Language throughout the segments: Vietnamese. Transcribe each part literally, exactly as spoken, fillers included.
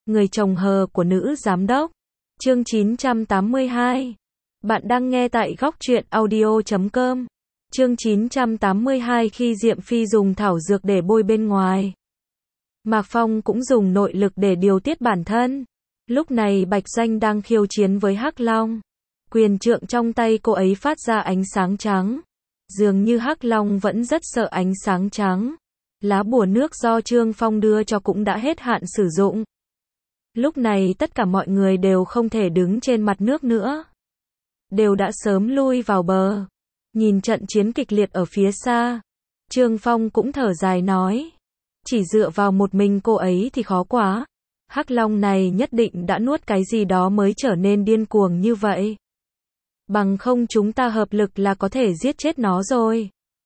Người chồng hờ của nữ giám đốc. Chương chín trăm tám mươi hai. Bạn đang nghe tại góc truyện audio chấm com. Chương chín trăm tám mươi hai. Khi Diệm Phi dùng thảo dược để bôi bên ngoài, Mạc Phong cũng dùng nội lực để điều tiết bản thân. Lúc này Bạch Doanh đang khiêu chiến với Hắc Long. Quyền trượng trong tay cô ấy phát ra ánh sáng trắng. Dường như Hắc Long vẫn rất sợ ánh sáng trắng. Lá bùa nước do Trương Phong đưa cho cũng đã hết hạn sử dụng. Lúc này tất cả mọi người đều không thể đứng trên mặt nước nữa. Đều đã sớm lui vào bờ. Nhìn trận chiến kịch liệt ở phía xa, Trương Phong cũng thở dài nói. Chỉ dựa vào một mình cô ấy thì khó quá. Hắc Long này nhất định đã nuốt cái gì đó mới trở nên điên cuồng như vậy. Bằng không chúng ta hợp lực là có thể giết chết nó rồi.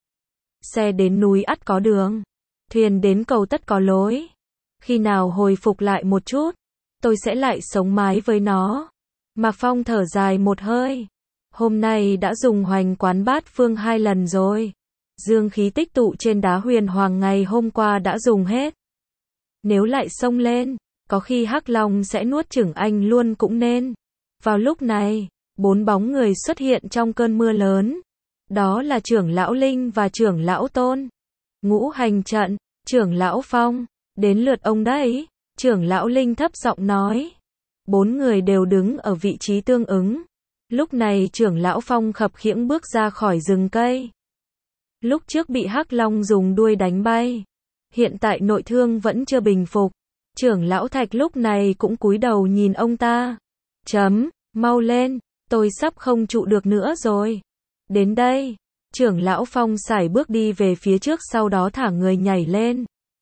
Xe đến núi ắt có đường. Thuyền đến cầu tất có lối. Khi nào hồi phục lại một chút, tôi sẽ lại sống mái với nó. Mạc Phong thở dài một hơi. Hôm nay đã dùng hoành quán bát phương hai lần rồi. Dương khí tích tụ trên đá huyền hoàng ngày hôm qua đã dùng hết. Nếu lại xông lên, có khi Hắc Long sẽ nuốt chửng anh luôn cũng nên. Vào lúc này, bốn bóng người xuất hiện trong cơn mưa lớn. Đó là trưởng lão Linh và trưởng lão Tôn. Ngũ hành trận, trưởng lão Phong, đến lượt ông đấy. Trưởng lão Linh thấp giọng nói. Bốn người đều đứng ở vị trí tương ứng. Lúc này trưởng lão Phong khập khiễng bước ra khỏi rừng cây. Lúc trước bị Hắc Long dùng đuôi đánh bay. Hiện tại nội thương vẫn chưa bình phục. Trưởng lão Thạch lúc này cũng cúi đầu nhìn ông ta. Chấm, mau lên, tôi sắp không trụ được nữa rồi. Đến đây, trưởng lão Phong sải bước đi về phía trước, sau đó thả người nhảy lên.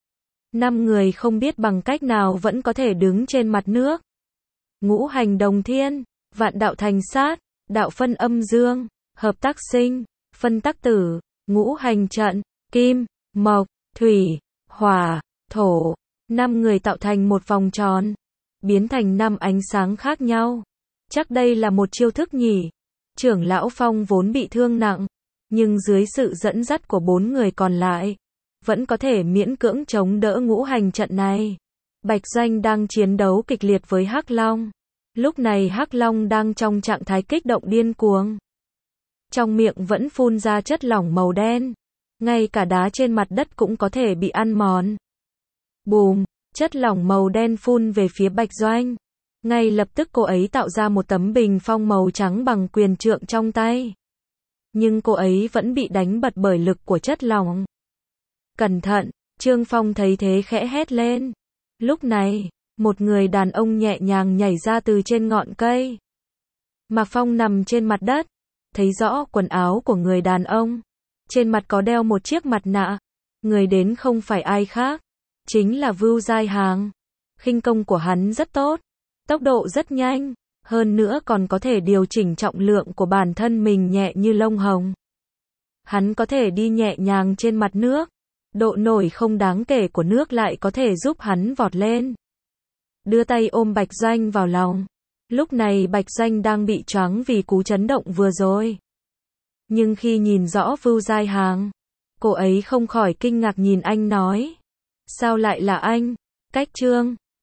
Năm người không biết bằng cách nào vẫn có thể đứng trên mặt nước. Ngũ hành đồng thiên, vạn đạo thành sát, đạo phân âm dương, hợp tác sinh, phân tác tử, ngũ hành trận, kim, mộc, thủy, hỏa, thổ. Năm người tạo thành một vòng tròn, biến thành năm ánh sáng khác nhau. Chắc đây là một chiêu thức nhỉ? Trưởng lão Phong vốn bị thương nặng, nhưng dưới sự dẫn dắt của bốn người còn lại, vẫn có thể miễn cưỡng chống đỡ ngũ hành trận này. Bạch Doanh đang chiến đấu kịch liệt với Hắc Long. Lúc này Hắc Long đang trong trạng thái kích động điên cuồng. Trong miệng vẫn phun ra chất lỏng màu đen. Ngay cả đá trên mặt đất cũng có thể bị ăn mòn. Bùm, chất lỏng màu đen phun về phía Bạch Doanh. Ngay lập tức cô ấy tạo ra một tấm bình phong màu trắng bằng quyền trượng trong tay. Nhưng cô ấy vẫn bị đánh bật bởi lực của chất lỏng. Cẩn thận, Trương Phong thấy thế khẽ hét lên. Lúc này, một người đàn ông nhẹ nhàng nhảy ra từ trên ngọn cây. Mạc Phong nằm trên mặt đất, thấy rõ quần áo của người đàn ông. Trên mặt có đeo một chiếc mặt nạ. Người đến không phải ai khác, chính là Vưu Giai Hàng. Khinh công của hắn rất tốt, tốc độ rất nhanh, hơn nữa còn có thể điều chỉnh trọng lượng của bản thân mình nhẹ như lông hồng. Hắn có thể đi nhẹ nhàng trên mặt nước, độ nổi không đáng kể của nước lại có thể giúp hắn vọt lên. Đưa tay ôm Bạch Doanh vào lòng. Lúc này Bạch Doanh đang bị choáng vì cú chấn động vừa rồi. Nhưng khi nhìn rõ Vưu Giai Hàng, cô ấy không khỏi kinh ngạc nhìn anh nói. Sao lại là anh? Cách Trương